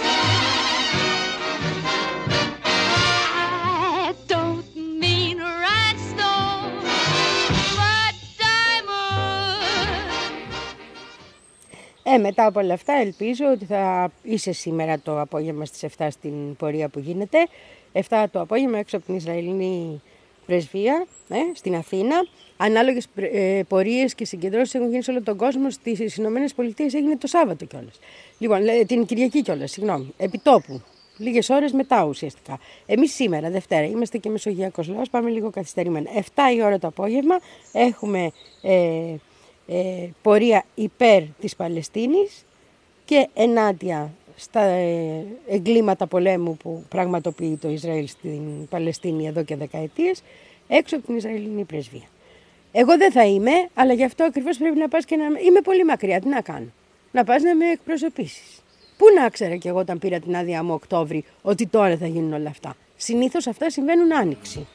I don't mean rhinestone, but diamonds. Ε, μετά από όλα αυτά ελπίζω ότι θα είσαι σήμερα το απόγευμα στις εφτά στην πορεία που γίνεται. εφτά το απόγευμα έξω από την Ισραηλινή πρεσβεία, ε, στην Αθήνα. Ανάλογες ε, πορείες και συγκεντρώσεις έχουν γίνει σε όλο τον κόσμο. Στις Ηνωμένες Πολιτείες έγινε το Σάββατο κιόλας. Λοιπόν, την Κυριακή κιόλας, συγγνώμη, επί τόπου. λίγες ώρες μετά ουσιαστικά. Εμείς σήμερα, Δευτέρα, είμαστε και μεσογειακός λαός, πάμε λίγο καθυστερημένα. εφτά η ώρα το απόγευμα έχουμε ε, ε, πορεία υπέρ της Παλαιστίνης και ενάντια στα ε, εγκλήματα πολέμου που πραγματοποιεί το Ισραήλ στην Παλαιστίνη εδώ και δεκαετίες, έξω από την Ισραηλινή πρεσβεία. Εγώ δεν θα είμαι, αλλά γι' αυτό ακριβώς πρέπει να πας και να... Είμαι πολύ μακριά, τι να κάνω. Να πας να με εκπροσωπήσεις. Πού να ξέρα κι εγώ όταν πήρα την άδειά μου Οκτώβρη ότι τώρα θα γίνουν όλα αυτά. Συνήθως αυτά συμβαίνουν άνοιξη.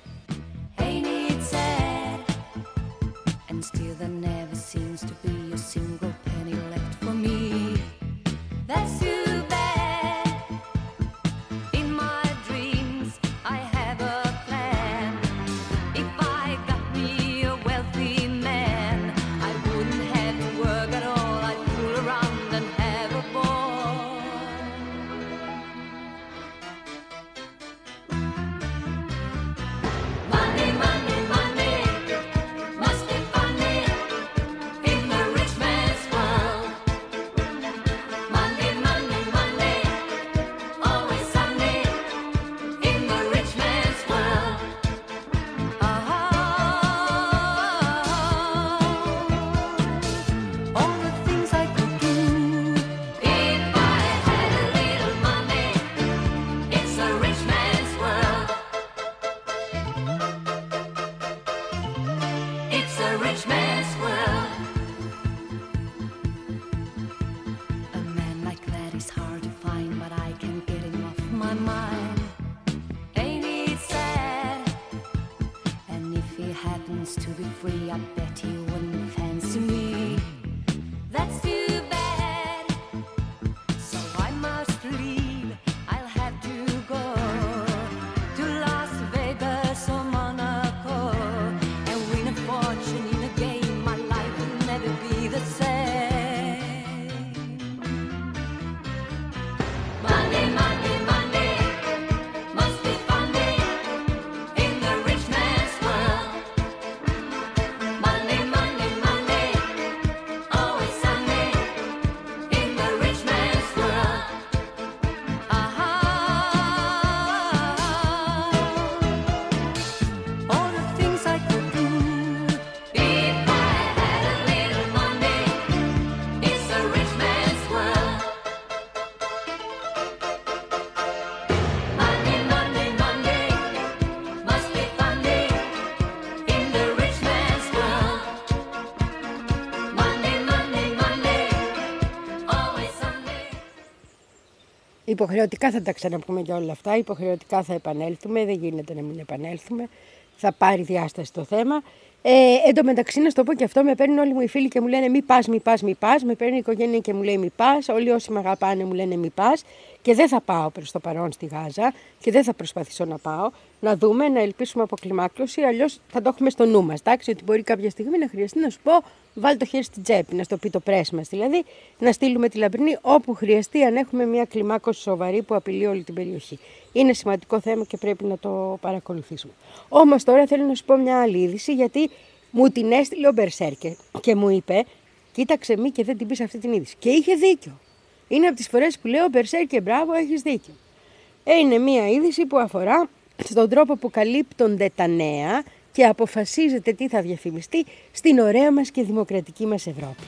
Υποχρεωτικά θα τα ξαναπούμε για όλα αυτά, υποχρεωτικά θα επανέλθουμε, δεν γίνεται να μην επανέλθουμε, θα πάρει διάσταση το θέμα. Ε, εν τω μεταξύ να σου το πω και αυτό, με παίρνουν όλοι μου οι φίλοι και μου λένε μη πας, μη πας, μη πας, με παίρνει η οικογένεια και μου λέει μη πας, όλοι όσοι με αγαπάνε μου λένε μη πας και δεν θα πάω προς το παρόν στη Γάζα και δεν θα προσπαθήσω να πάω, να δούμε, να ελπίσουμε αποκλιμάκωση, αλλιώς θα το έχουμε στο νου μας, εντάξει, ότι μπορεί κάποια στιγμή να χρειαστεί να σου πω βάλει το χέρι στην τσέπη, να στο πει το πρέσ μας, δηλαδή να στείλουμε τη λαμπρινή όπου χρειαστεί αν έχουμε μια κλιμάκωση σοβαρή που απειλεί όλη την περιοχή. Είναι σημαντικό θέμα και πρέπει να το παρακολουθήσουμε. Όμως τώρα θέλω να σου πω μια άλλη είδηση, γιατί μου την έστειλε ο Μπερσέρκε και μου είπε, κοίταξε μη και δεν την πεις αυτή την είδηση. Και είχε δίκιο. Είναι από τις φορές που λέω Μπερσέρκε, μπράβο, έχεις δίκιο. Είναι μια είδηση που αφορά στον τρόπο που καλύπτονται τα νέα και αποφασίζεται τι θα διαφημιστεί στην ωραία μας και δημοκρατική μας Ευρώπη.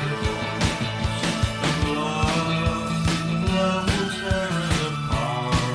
Love will tear us apart.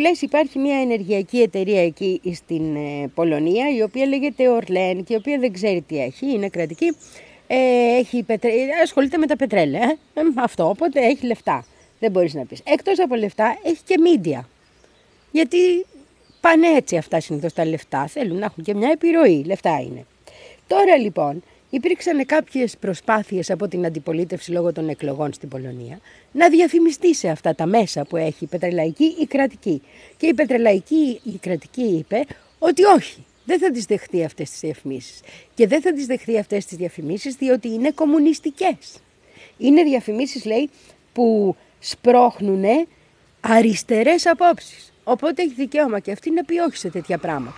λες, υπάρχει μια ενεργειακή εταιρεία εκεί στην ε, Πολωνία, η οποία λέγεται Orlen και η οποία δεν ξέρει τι έχει, είναι κρατική, ε, έχει πετρε... ασχολείται με τα πετρέλαια, ε, ε, αυτό, οπότε έχει λεφτά, δεν μπορείς να πεις. Εκτός από λεφτά έχει και μίντια, γιατί πάνε έτσι αυτά συνήθως τα λεφτά, θέλουν να έχουν και μια επιρροή, λεφτά είναι. Τώρα λοιπόν υπήρξαν κάποιες προσπάθειες από την αντιπολίτευση λόγω των εκλογών στην Πολωνία να διαφημιστεί σε αυτά τα μέσα που έχει η πετρελαϊκή ή κρατική. Και η πετρελαϊκή η κρατική είπε ότι όχι, δεν θα τις δεχτεί αυτές τις διαφημίσεις. Και δεν θα τις δεχτεί αυτές τις διαφημίσεις διότι είναι κομμουνιστικές. Είναι διαφημίσεις, λέει, που σπρώχνουν αριστερές απόψεις. Οπότε έχει δικαίωμα και αυτή να πει όχι σε τέτοια πράγματα.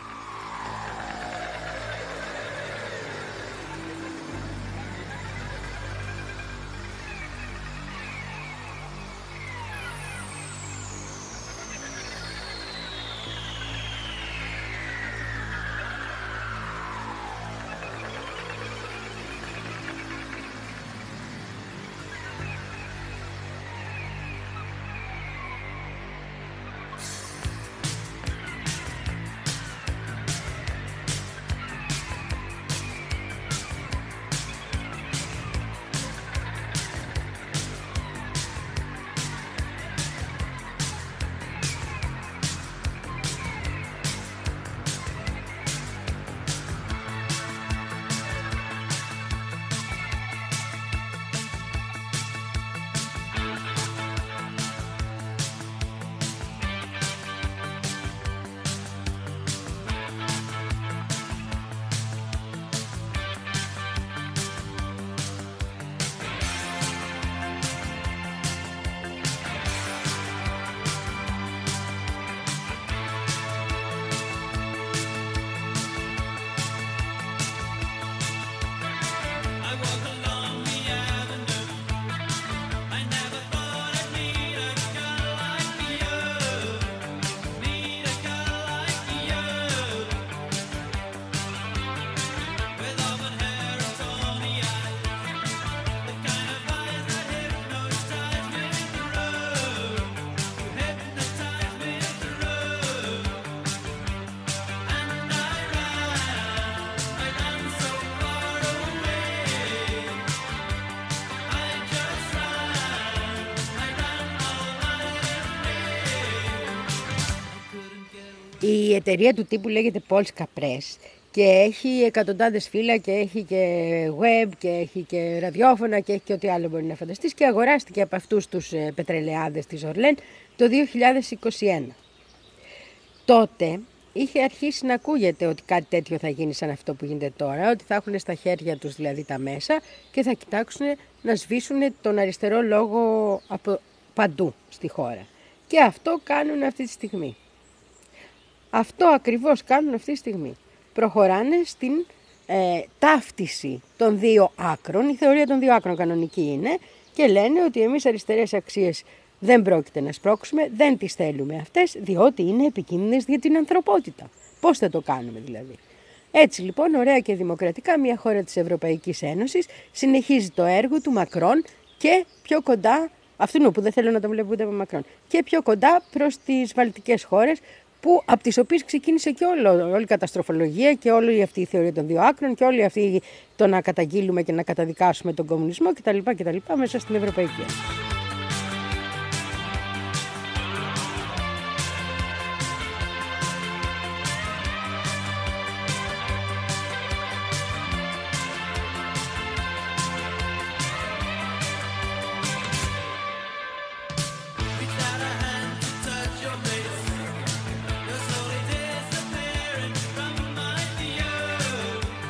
Η εταιρεία του τύπου λέγεται Polska Press και έχει εκατοντάδες φύλλα και έχει και web και έχει και ραδιόφωνα και έχει και ό,τι άλλο μπορεί να φανταστείς και αγοράστηκε από αυτούς τους πετρελαιάδες της Orlen το δύο χιλιάδες είκοσι ένα. Τότε είχε αρχίσει να ακούγεται ότι κάτι τέτοιο θα γίνει σαν αυτό που γίνεται τώρα, ότι θα έχουν στα χέρια τους δηλαδή τα μέσα και θα κοιτάξουν να σβήσουν τον αριστερό λόγο από παντού στη χώρα. Και αυτό κάνουν αυτή τη στιγμή. Αυτό ακριβώς κάνουν αυτή τη στιγμή. Προχωράνε στην ε, ταύτιση των δύο άκρων. Η θεωρία των δύο άκρων κανονική είναι και λένε ότι εμείς αριστερές αξίες δεν πρόκειται να σπρώξουμε, δεν τις θέλουμε αυτές, διότι είναι επικίνδυνες για την ανθρωπότητα. Πώς θα το κάνουμε δηλαδή. Έτσι λοιπόν, ωραία και δημοκρατικά, μια χώρα της Ευρωπαϊκής Ένωσης συνεχίζει το έργο του Μακρόν και πιο κοντά, αυτού που δεν θέλω να το βλέπω ούτε από Μακρόν, και πιο κοντά προς τις βαλτικές χώρες, που, από τις οποίες ξεκίνησε και όλο, όλη η καταστροφολογία και όλη αυτή η θεωρία των δύο άκρων και όλη αυτή το να καταγγείλουμε και να καταδικάσουμε τον κομμουνισμό κτλ. κτλ. Μέσα στην Ευρωπαϊκή Ένωση.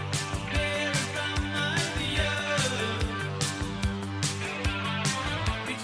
Be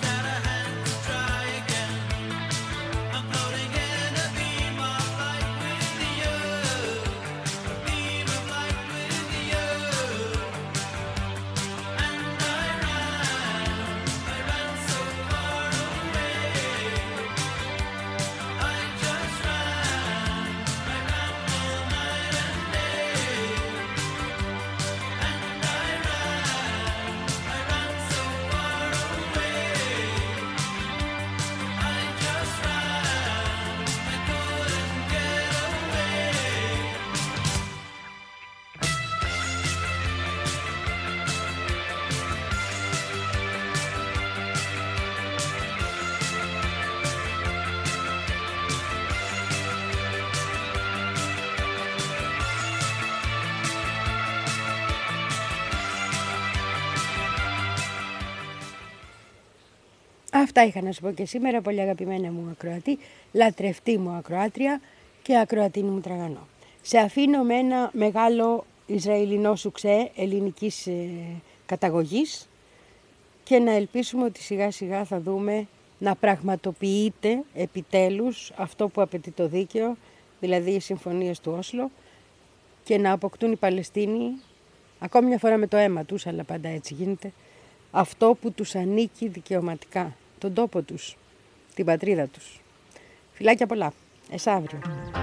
Αυτά είχα να σου πω και σήμερα, πολύ αγαπημένα μου ακροατή, λατρευτή μου ακροάτρια και ακροατίνη μου τραγανό. Σε αφήνω με ένα μεγάλο Ισραηλινό σουξέ ελληνικής ε, καταγωγής και να ελπίσουμε ότι σιγά σιγά θα δούμε να πραγματοποιείται επιτέλους αυτό που απαιτεί το δίκαιο, δηλαδή οι συμφωνίες του Όσλο, και να αποκτούν οι Παλαιστίνοι, ακόμη μια φορά με το αίμα τους, αλλά πάντα έτσι γίνεται, αυτό που τους ανήκει δικαιωματικά, τον τόπο τους, την πατρίδα τους. Φιλάκια πολλά. Εσαύριο.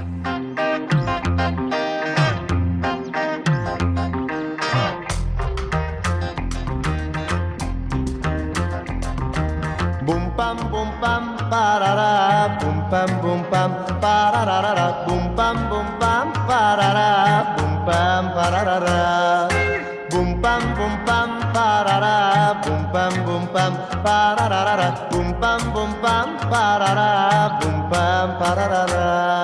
Boom pam boom pam parara boom pam boom pam parara boom pam boom pam parara boom pam parara boom pam boom pam parara boom pam boom pam parara boom pam boom pam parara boom pam parara.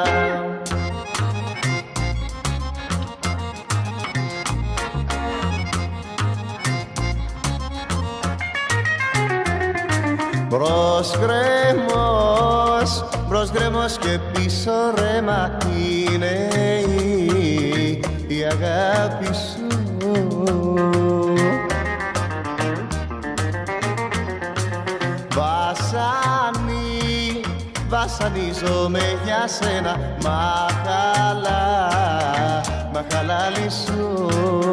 Μπρος γκρέμος, μπρος γκρέμος και πίσω ρέμα είναι η, η αγάπη σου. Βασανί, βασανίζομαι για σένα, μαχαλά, μαχαλάλι σου.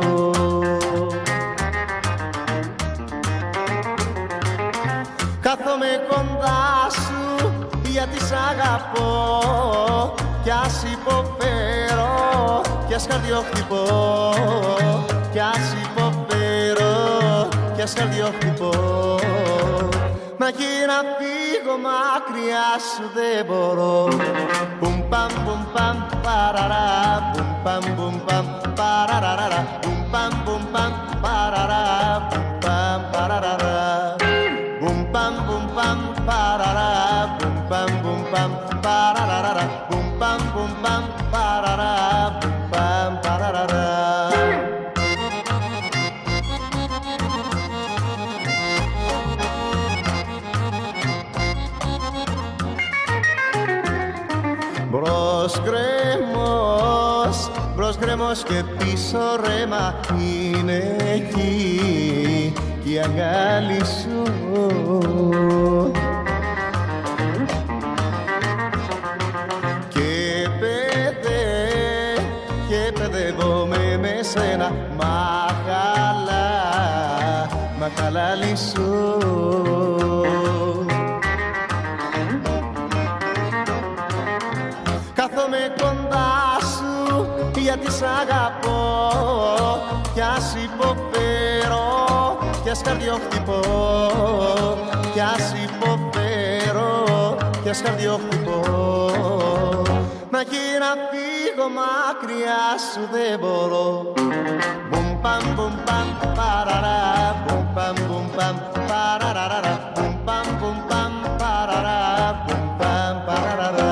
Κάθομαι κοντά σου γιατί σ' αγαπώ κι ας υποφέρω κι ας καρδιοχτυπώ κι ας υποφέρω κι ας καρδιοχτυπώ. Μα και να φύγω μακριά σου δεν μπορώ. Πουμ παμ πουμ παμ παραρά πουμ παμ πουμ παμ παραραρα πουμ παμ πουμ παμ παραρά πουμ παμ παραραρα. Boom bam boom bam parara boom bam boom bam parara boom bam boom bam parara boom bam parara. Μπρος γκρέμος, μπρος γκρέμος και πίσω ρέμα είναι εκεί κι η αγκάλι σου. Και παιδε, και παιδεύομαι με σένα, μαχαλά, μαχαλάλι σου. Κάθομαι κοντά σου γιατί σ' αγαπώ κι ας υποφέρω κι ας καρδιοχτυπώ κι ας υποφέρω κι ας καρδιοχτυπώ. Μα και να φύγω μακριά σου δεν μπορώ. Μπουμ παμ μπουμ παμ παραρά μπουμ παμ μπουμ παμ παραραρα μπουμ παμ μπουμ παμ παραρά μπουμ παμ παραραρα.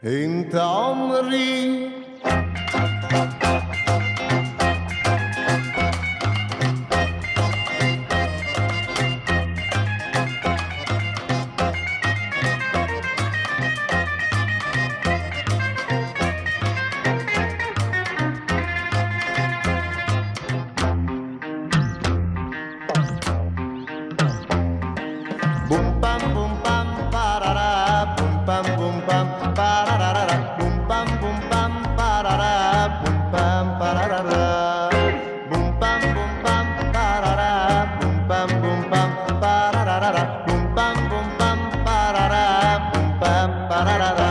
انت عمري Ba-da-da-da.